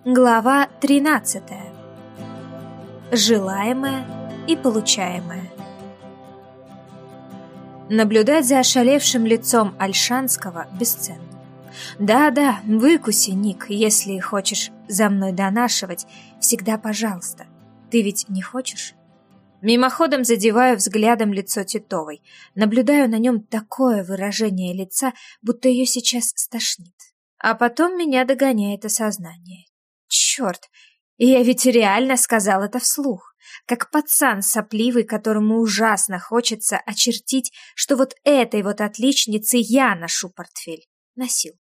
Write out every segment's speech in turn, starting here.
Глава 13. Желаемое и получаемое. Наблюдать за ошалевшим лицом Ольшанского бесценно. Да-да, выкуси, Ник, если хочешь за мной донашивать, всегда пожалуйста. Ты ведь не хочешь? Мимоходом задеваю взглядом лицо Титовой, наблюдаю на нем такое выражение лица, будто ее сейчас стошнит. А потом меня догоняет осознание. Черт, я ведь реально сказал это вслух, как пацан сопливый, которому ужасно хочется очертить, что вот этой вот отличнице я ношу портфель. Носил.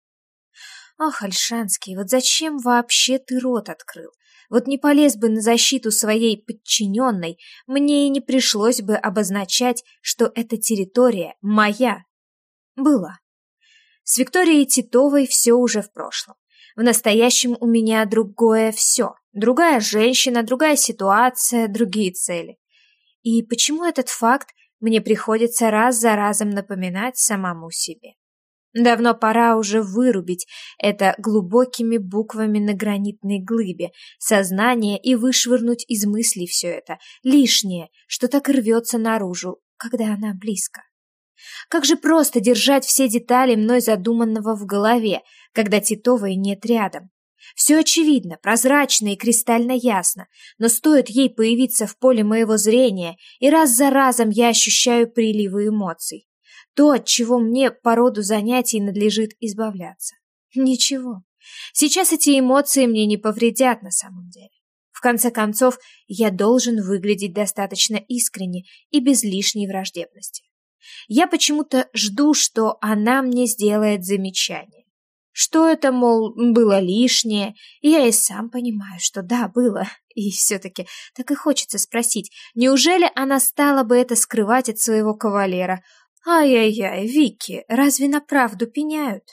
Ох, Ольшанский, вот зачем вообще ты рот открыл? Вот не полез бы на защиту своей подчиненной, мне и не пришлось бы обозначать, что эта территория моя. Была. С Викторией Титовой все уже в прошлом. В настоящем у меня другое все. Другая женщина, другая ситуация, другие цели. И почему этот факт мне приходится раз за разом напоминать самому себе? Давно пора уже вырубить это глубокими буквами на гранитной глыбе сознание и вышвырнуть из мыслей все это, лишнее, что так рвется наружу, когда она близко. Как же просто держать все детали мной задуманного в голове, когда Титовой нет рядом. Все очевидно, прозрачно и кристально ясно, но стоит ей появиться в поле моего зрения, и раз за разом я ощущаю приливы эмоций. То, от чего мне по роду занятий надлежит избавляться. Ничего. Сейчас эти эмоции мне не повредят на самом деле. В конце концов, я должен выглядеть достаточно искренне и без лишней враждебности. Я почему-то жду, что она мне сделает замечание. Что это, мол, было лишнее, и я и сам понимаю, что да, было. И все-таки так и хочется спросить, неужели она стала бы это скрывать от своего кавалера? Ай-яй-яй, Вики, разве на правду пеняют?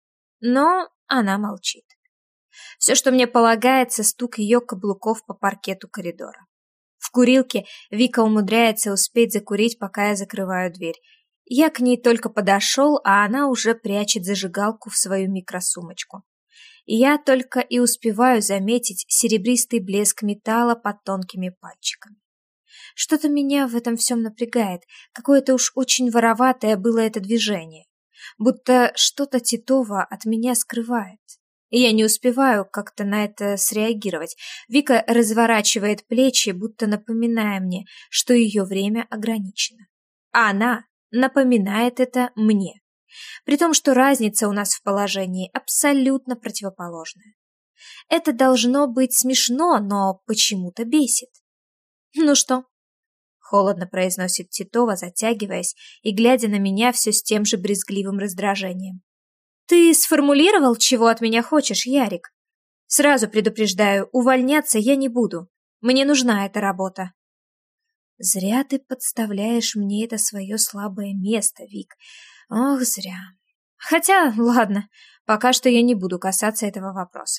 Но она молчит. Все, что мне полагается, стук ее каблуков по паркету коридора. В курилке Вика умудряется успеть закурить, пока я закрываю дверь. Я к ней только подошел, а она уже прячет зажигалку в свою микросумочку. И я только и успеваю заметить серебристый блеск металла под тонкими пальчиками. Что-то меня в этом всем напрягает, какое-то уж очень вороватое было это движение. Будто что-то Титова от меня скрывает. И я не успеваю как-то на это среагировать. Вика разворачивает плечи, будто напоминая мне, что ее время ограничено. А она напоминает это мне. При том, что разница у нас в положении абсолютно противоположная. Это должно быть смешно, но почему-то бесит. «Ну что?» — холодно произносит Титова, затягиваясь и глядя на меня все с тем же брезгливым раздражением. «Ты сформулировал, чего от меня хочешь, Ярик? Сразу предупреждаю, увольняться я не буду. Мне нужна эта работа». «Зря ты подставляешь мне это свое слабое место, Вик. Ох, зря. Хотя, ладно, пока что я не буду касаться этого вопроса.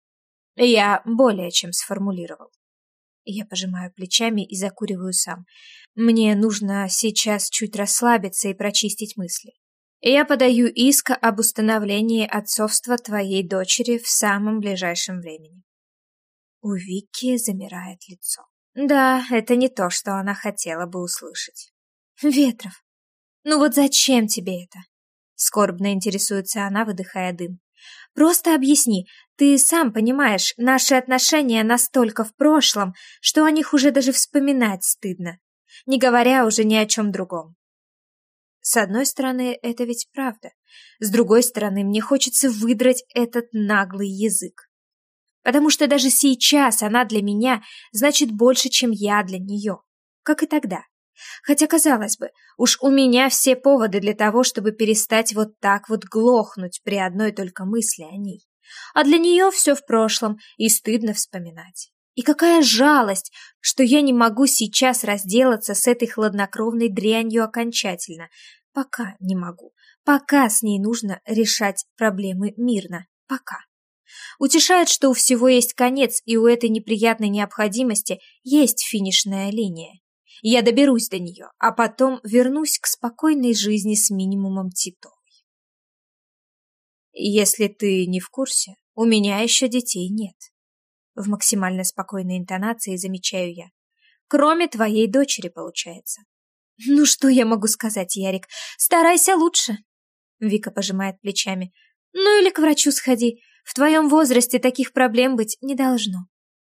Я более чем сформулировал». Я пожимаю плечами и закуриваю сам. Мне нужно сейчас чуть расслабиться и прочистить мысли. Я подаю иск об установлении отцовства твоей дочери в самом ближайшем времени. У Вики замирает лицо. Да, это не то, что она хотела бы услышать. Ветров, ну вот зачем тебе это? Скорбно интересуется она, выдыхая дым. Просто объясни, ты сам понимаешь, наши отношения настолько в прошлом, что о них уже даже вспоминать стыдно, не говоря уже ни о чем другом. С одной стороны, это ведь правда. С другой стороны, мне хочется выдрать этот наглый язык. Потому что даже сейчас она для меня значит больше, чем я для нее. Как и тогда. Хотя, казалось бы, уж у меня все поводы для того, чтобы перестать вот так вот глохнуть при одной только мысли о ней. А для нее все в прошлом, и стыдно вспоминать. И какая жалость, что я не могу сейчас разделаться с этой хладнокровной дрянью окончательно. Пока не могу. Пока с ней нужно решать проблемы мирно. Пока. Утешает, что у всего есть конец, и у этой неприятной необходимости есть финишная линия. Я доберусь до нее, а потом вернусь к спокойной жизни с минимумом Титовой. Если ты не в курсе, у меня еще детей нет. В максимально спокойной интонации замечаю я. Кроме твоей дочери, получается. Ну что я могу сказать, Ярик? Старайся лучше. Вика пожимает плечами. Ну или к врачу сходи. В твоем возрасте таких проблем быть не должно.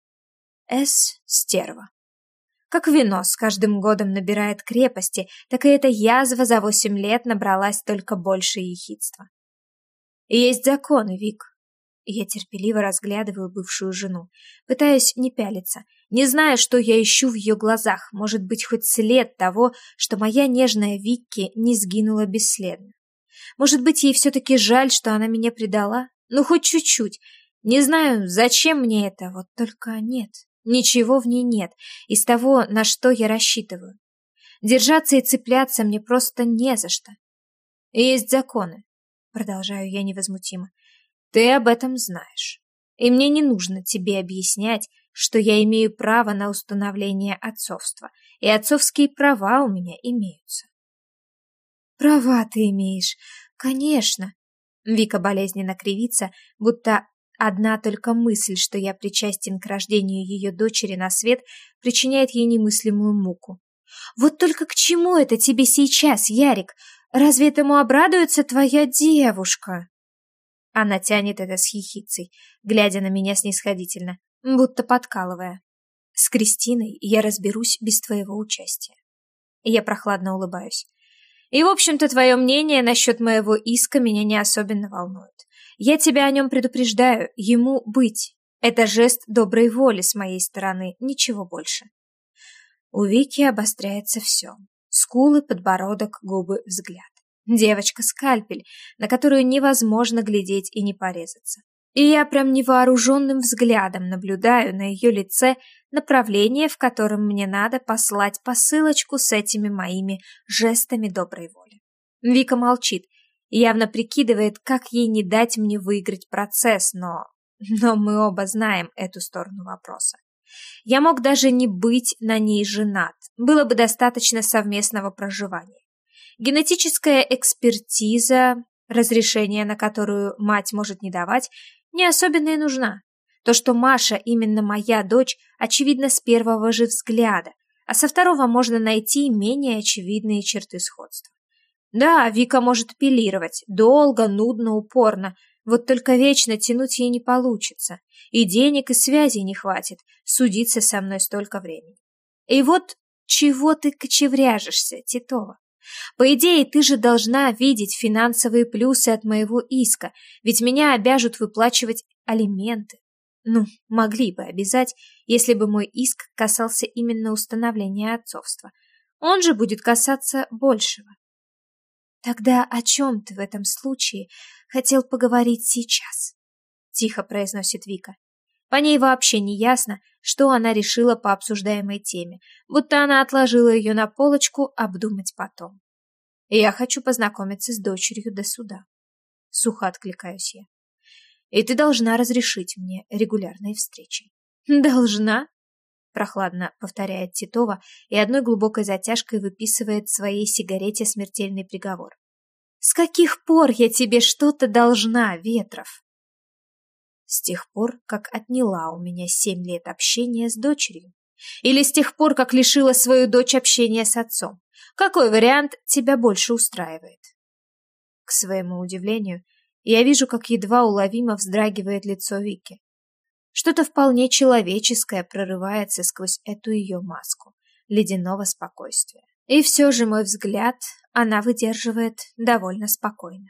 Стерва. Как вино с каждым годом набирает крепости, так и эта язва за 8 лет набралась только больше ехидства. Есть законы, Вик. Я терпеливо разглядываю бывшую жену, пытаюсь не пялиться, не зная, что я ищу в ее глазах, может быть, хоть след того, что моя нежная Викки не сгинула бесследно. Может быть, ей все-таки жаль, что она меня предала? Ну, хоть чуть-чуть. Не знаю, зачем мне это, вот только нет. Ничего в ней нет из того, на что я рассчитываю. Держаться и цепляться мне просто не за что. Есть законы, продолжаю я невозмутимо. Ты об этом знаешь. И мне не нужно тебе объяснять, что я имею право на установление отцовства, и отцовские права у меня имеются. Права ты имеешь, конечно. Вика болезненно кривится, будто одна только мысль, что я причастен к рождению ее дочери на свет, причиняет ей немыслимую муку. Вот только к чему это тебе сейчас, Ярик? Разве этому обрадуется твоя девушка? Она тянет это с ехицей, глядя на меня снисходительно, будто подкалывая. С Кристиной я разберусь без твоего участия. Я прохладно улыбаюсь. И, в общем-то, твое мнение насчет моего иска меня не особенно волнует. Я тебя о нем предупреждаю, ему быть. Это жест доброй воли с моей стороны, ничего больше. У Вики обостряется все. Скулы, подбородок, губы, взгляд. Девочка-скальпель, на которую невозможно глядеть и не порезаться. И я прям невооруженным взглядом наблюдаю на ее лице направление, в котором мне надо послать посылочку с этими моими жестами доброй воли. Вика молчит, явно прикидывает, как ей не дать мне выиграть процесс, но мы оба знаем эту сторону вопроса. Я мог даже не быть на ней женат, было бы достаточно совместного проживания. Генетическая экспертиза, разрешение на которую мать может не давать, не особенно и нужна. То, что Маша именно моя дочь, очевидно с первого же взгляда, а со второго можно найти менее очевидные черты сходства. Да, Вика может апеллировать, долго, нудно, упорно, вот только вечно тянуть ей не получится, и денег, и связей не хватит судиться со мной столько времени. И вот чего ты кочевряжешься, Титова? По идее, ты же должна видеть финансовые плюсы от моего иска, ведь меня обяжут выплачивать алименты. Ну, могли бы обязать, если бы мой иск касался именно установления отцовства. Он же будет касаться большего. Тогда о чем ты в этом случае хотел поговорить сейчас? Тихо произносит Вика. По ней вообще не ясно, что она решила по обсуждаемой теме, будто она отложила ее на полочку обдумать потом. Я хочу познакомиться с дочерью до суда. Сухо откликаюсь я. И ты должна разрешить мне регулярные встречи. Должна? Прохладно повторяет Титова и одной глубокой затяжкой выписывает в своей сигарете смертельный приговор. С каких пор я тебе что-то должна, Ветров? С тех пор, как отняла у меня 7 лет общения с дочерью. Или с тех пор, как лишила свою дочь общения с отцом. Какой вариант тебя больше устраивает? К своему удивлению, я вижу, как едва уловимо вздрагивает лицо Вики. Что-то вполне человеческое прорывается сквозь эту ее маску ледяного спокойствия. И все же мой взгляд она выдерживает довольно спокойно.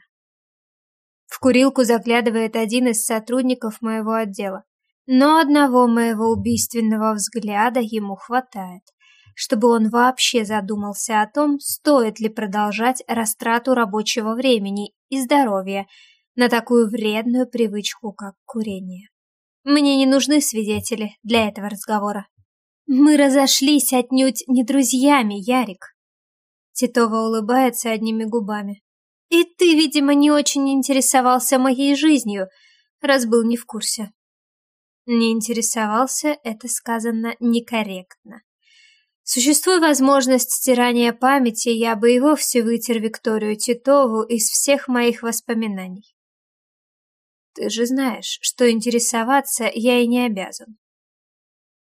В курилку заглядывает один из сотрудников моего отдела, но одного моего убийственного взгляда ему хватает, чтобы он вообще задумался о том, стоит ли продолжать растрату рабочего времени и здоровья на такую вредную привычку, как курение. Мне не нужны свидетели для этого разговора. Мы разошлись отнюдь не друзьями, Ярик. Титова улыбается одними губами. И ты, видимо, не очень интересовался моей жизнью, раз был не в курсе. Не интересовался, это сказано некорректно. Существует возможность стирания памяти, я бы и вовсе вытер Викторию Титову из всех моих воспоминаний. Ты же знаешь, что интересоваться я и не обязан.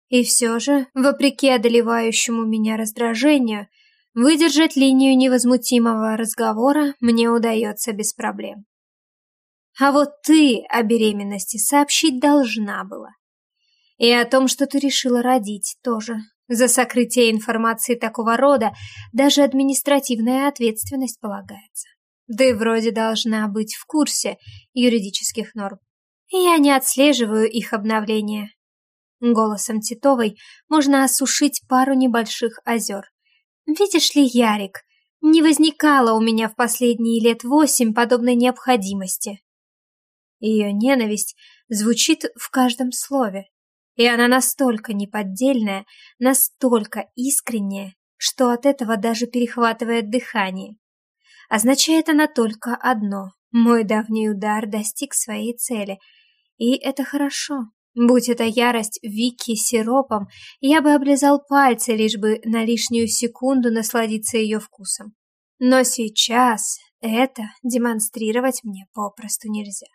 И все же, вопреки одолевающему меня раздражению, выдержать линию невозмутимого разговора мне удается без проблем. А вот ты о беременности сообщить должна была. И о том, что ты решила родить, тоже. За сокрытие информации такого рода даже административная ответственность полагается. Да и вроде должна быть в курсе юридических норм. И я не отслеживаю их обновления. Голосом Титовой можно осушить пару небольших озер. Видишь ли, Ярик, не возникало у меня в последние 8 лет подобной необходимости. Ее ненависть звучит в каждом слове. И она настолько неподдельная, настолько искренняя, что от этого даже перехватывает дыхание. Означает она только одно: мой давний удар достиг своей цели. И это хорошо. Будь это ярость Вики сиропом, я бы облизал пальцы, лишь бы на лишнюю секунду насладиться ее вкусом. Но сейчас это демонстрировать мне попросту нельзя.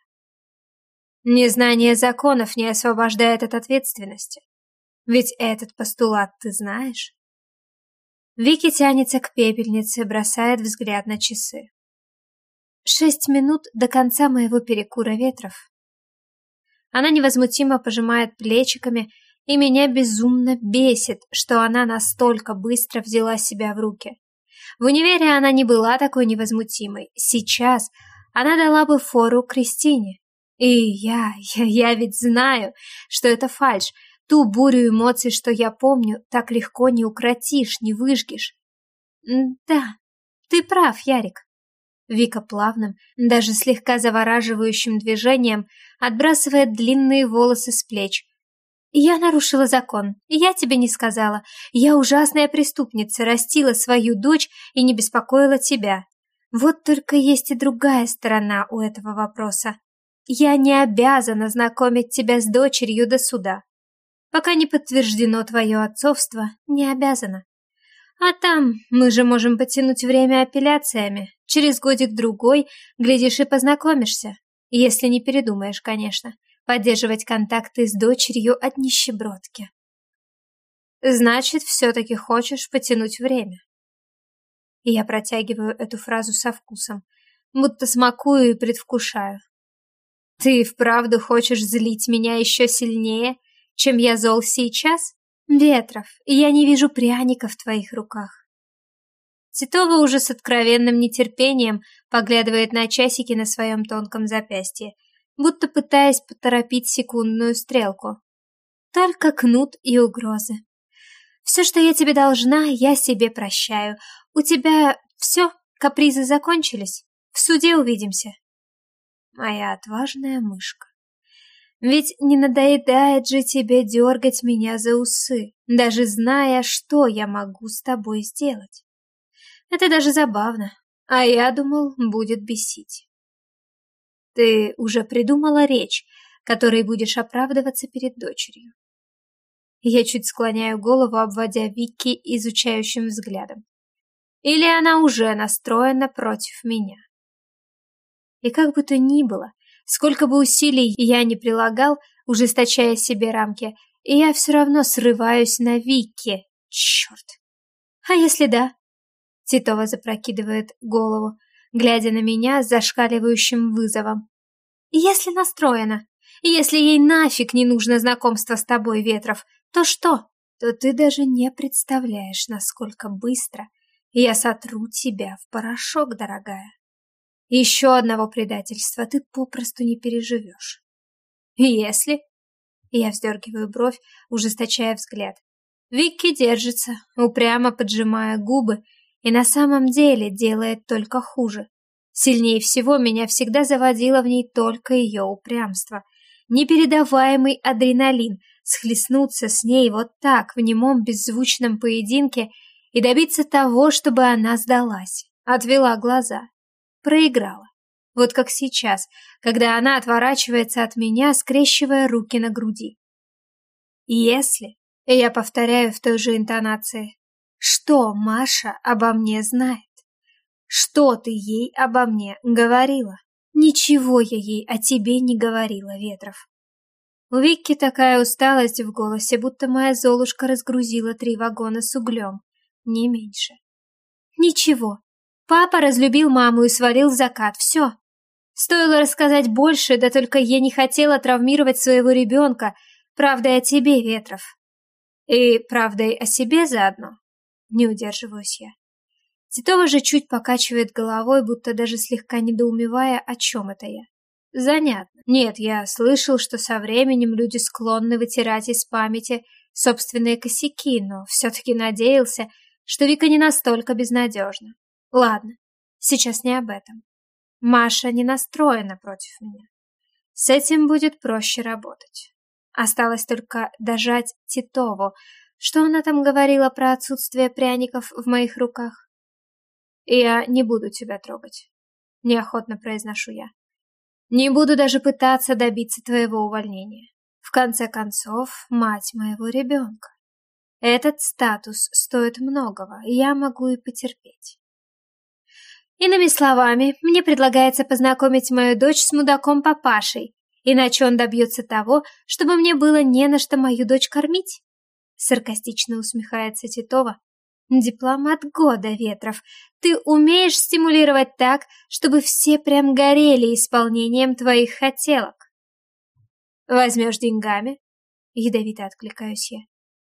Незнание законов не освобождает от ответственности. Ведь этот постулат ты знаешь? Вики тянется к пепельнице, бросает взгляд на часы. 6 минут до конца моего перекура, Ветров. Она невозмутимо пожимает плечиками, и меня безумно бесит, что она настолько быстро взяла себя в руки. В универе она не была такой невозмутимой. Сейчас она дала бы фору Кристине. И я ведь знаю, что это фальшь. Ту бурю эмоций, что я помню, так легко не укротишь, не выжгешь. Да, ты прав, Ярик. Вика плавным, даже слегка завораживающим движением отбрасывает длинные волосы с плеч. Я нарушила закон, я тебе не сказала. Я ужасная преступница, растила свою дочь и не беспокоила тебя. Вот только есть и другая сторона у этого вопроса. Я не обязана знакомить тебя с дочерью до суда. Пока не подтверждено твое отцовство, не обязана. А там мы же можем потянуть время апелляциями. Через годик-другой, глядишь, и познакомишься. Если не передумаешь, конечно, поддерживать контакты с дочерью от нищебродки. Значит, все-таки хочешь потянуть время. И я протягиваю эту фразу со вкусом, будто смакую и предвкушаю. Ты вправду хочешь злить меня еще сильнее, чем я зол сейчас? Ветров, я не вижу пряников в твоих руках. Титова уже с откровенным нетерпением поглядывает на часики на своем тонком запястье, будто пытаясь поторопить секундную стрелку. Только кнут и угрозы. Все, что я тебе должна, я себе прощаю. У тебя все, капризы закончились. В суде увидимся. Моя отважная мышка. Ведь не надоедает же тебе дергать меня за усы, даже зная, что я могу с тобой сделать. Это даже забавно, а я думал, будет бесить. Ты уже придумала речь, которой будешь оправдываться перед дочерью? Я чуть склоняю голову, обводя Вики изучающим взглядом. Или она уже настроена против меня? И как бы то ни было, сколько бы усилий я ни прилагал, ужесточая себе рамки, я все равно срываюсь на Вики. Черт! А если да? Титова запрокидывает голову, глядя на меня с зашкаливающим вызовом. Если настроена, если ей нафиг не нужно знакомство с тобой, Ветров, то что? То ты даже не представляешь, насколько быстро я сотру тебя в порошок, дорогая. Еще одного предательства ты попросту не переживешь. Если... Я вздергиваю бровь, ужесточая взгляд. Вики держится, упрямо поджимая губы, и на самом деле делает только хуже. Сильнее всего меня всегда заводило в ней только ее упрямство. Непередаваемый адреналин, схлестнуться с ней вот так в немом беззвучном поединке и добиться того, чтобы она сдалась, отвела глаза. Проиграла. Вот как сейчас, когда она отворачивается от меня, скрещивая руки на груди. Если, я повторяю в той же интонации, что Маша обо мне знает? Что ты ей обо мне говорила? Ничего я ей о тебе не говорила, Ветров. У Вики такая усталость в голосе, будто моя Золушка разгрузила 3 вагона с углем, не меньше. Ничего, папа разлюбил маму и свалил в закат, все. Стоило рассказать больше, да только я не хотела травмировать своего ребенка правдой о тебе, Ветров. И правдой о себе заодно. Не удерживаюсь я. Титова же чуть покачивает головой, будто даже слегка недоумевая, о чем это я. Занятно. Нет, я слышал, что со временем люди склонны вытирать из памяти собственные косяки, но все-таки надеялся, что Вика не настолько безнадежна. Ладно, сейчас не об этом. Маша не настроена против меня. С этим будет проще работать. Осталось только дожать Титову. Что она там говорила про отсутствие пряников в моих руках? Я не буду тебя трогать, неохотно произношу я. Не буду даже пытаться добиться твоего увольнения. В конце концов, мать моего ребенка. Этот статус стоит многого, и я могу и потерпеть. Иными словами, мне предлагается познакомить мою дочь с мудаком-папашей, иначе он добьется того, чтобы мне было не на что мою дочь кормить. Саркастично усмехается Титова. Дипломат года, Ветров, ты умеешь стимулировать так, чтобы все прям горели исполнением твоих хотелок. Возьмешь деньгами? Ядовито откликаюсь я.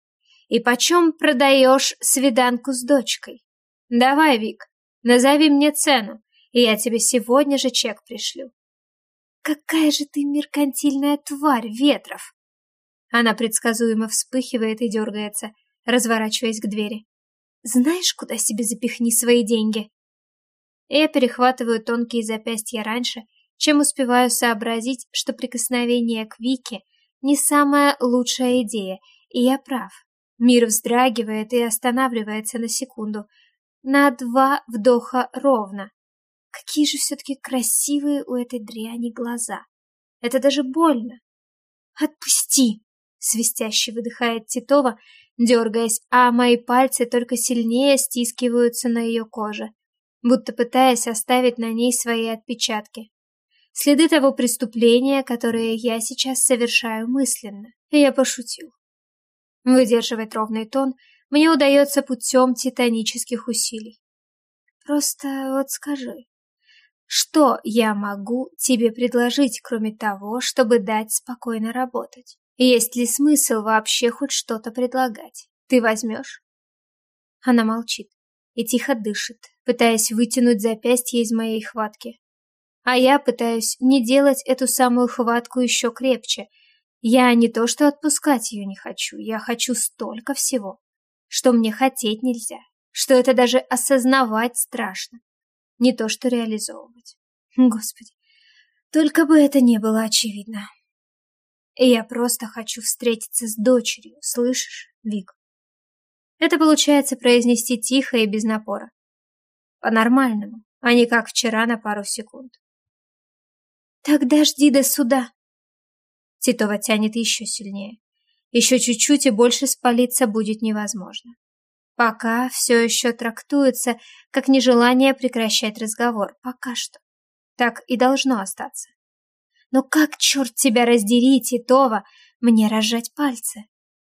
И почем продаешь свиданку с дочкой? Давай, Вик, назови мне цену, и я тебе сегодня же чек пришлю. Какая же ты меркантильная тварь, Ветров! Она предсказуемо вспыхивает и дергается, разворачиваясь к двери. Знаешь, куда себе запихни свои деньги? Я перехватываю тонкие запястья раньше, чем успеваю сообразить, что прикосновение к Вике не самая лучшая идея, и я прав. Мир вздрагивает и останавливается на секунду. На 2 вдоха ровно. Какие же все-таки красивые у этой дряни глаза. Это даже больно. Отпусти! Свистяще выдыхает Титова, дергаясь, а мои пальцы только сильнее стискиваются на ее коже, будто пытаясь оставить на ней свои отпечатки. Следы того преступления, которое я сейчас совершаю мысленно. Я пошутил. Выдерживать ровный тон мне удается путем титанических усилий. Просто вот скажи, что я могу тебе предложить, кроме того, чтобы дать спокойно работать? Есть ли смысл вообще хоть что-то предлагать? Ты возьмешь? Она молчит и тихо дышит, пытаясь вытянуть запястье из моей хватки. А я пытаюсь не делать эту самую хватку еще крепче. Я не то что отпускать ее не хочу, я хочу столько всего, что мне хотеть нельзя, что это даже осознавать страшно, не то что реализовывать. Господи, только бы это не было очевидно. И я просто хочу встретиться с дочерью, слышишь, Вик? Это получается произнести тихо и без напора. По-нормальному, а не как вчера на пару секунд. Тогда жди до суда. Титова тянет еще сильнее. Еще чуть-чуть и больше спалиться будет невозможно. Пока все еще трактуется как нежелание прекращать разговор. Пока что. Так и должно остаться. Но как, черт тебя раздери, Титова, мне разжать пальцы?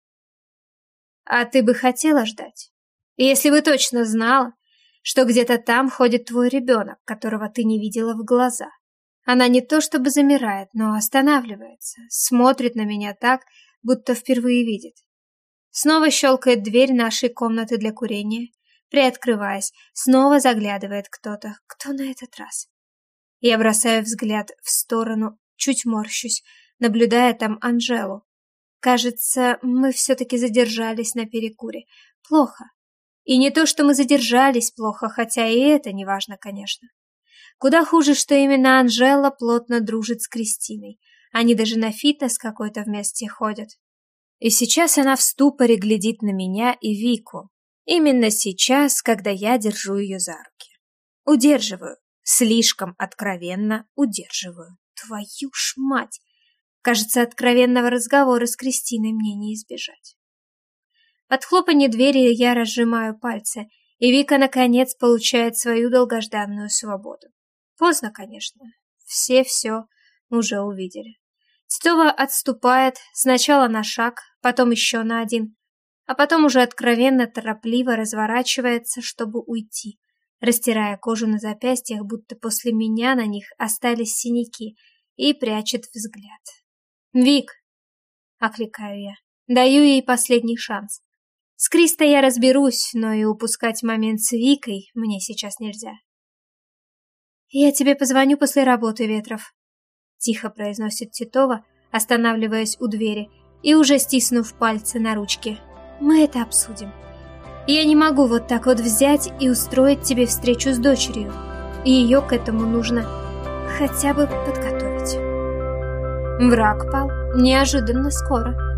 А ты бы хотела ждать? Если бы точно знала, что где-то там ходит твой ребенок, которого ты не видела в глаза. Она не то чтобы замирает, но останавливается, смотрит на меня так, будто впервые видит. Снова щелкает дверь нашей комнаты для курения, приоткрываясь, снова заглядывает кто-то. Кто на этот раз? Я бросаю взгляд в сторону, чуть морщусь, наблюдая там Анжелу. Кажется, мы все-таки задержались на перекуре. Плохо. И не то, что мы задержались плохо, хотя и это не важно, конечно. Куда хуже, что именно Анжела плотно дружит с Кристиной. Они даже на фитнес какой-то вместе ходят. И сейчас она в ступоре глядит на меня и Вику. Именно сейчас, когда я держу ее за руки. Удерживаю. Слишком откровенно удерживаю. Твою ж мать! Кажется, откровенного разговора с Кристиной мне не избежать. От хлопанья двери я разжимаю пальцы, и Вика, наконец, получает свою долгожданную свободу. Поздно, конечно. Все уже увидели. Титова отступает сначала на шаг, потом еще на один, а потом уже откровенно торопливо разворачивается, чтобы уйти, растирая кожу на запястьях, будто после меня на них остались синяки, и прячет взгляд. «Вик!» — окликаю я. Даю ей последний шанс. С Кристой я разберусь, но и упускать момент с Викой мне сейчас нельзя. «Я тебе позвоню после работы, Ветров», — тихо произносит Титова, останавливаясь у двери и уже стиснув пальцы на ручке. «Мы это обсудим. Я не могу вот так вот взять и устроить тебе встречу с дочерью. И ее к этому нужно хотя бы подготовить». Враг пал неожиданно скоро.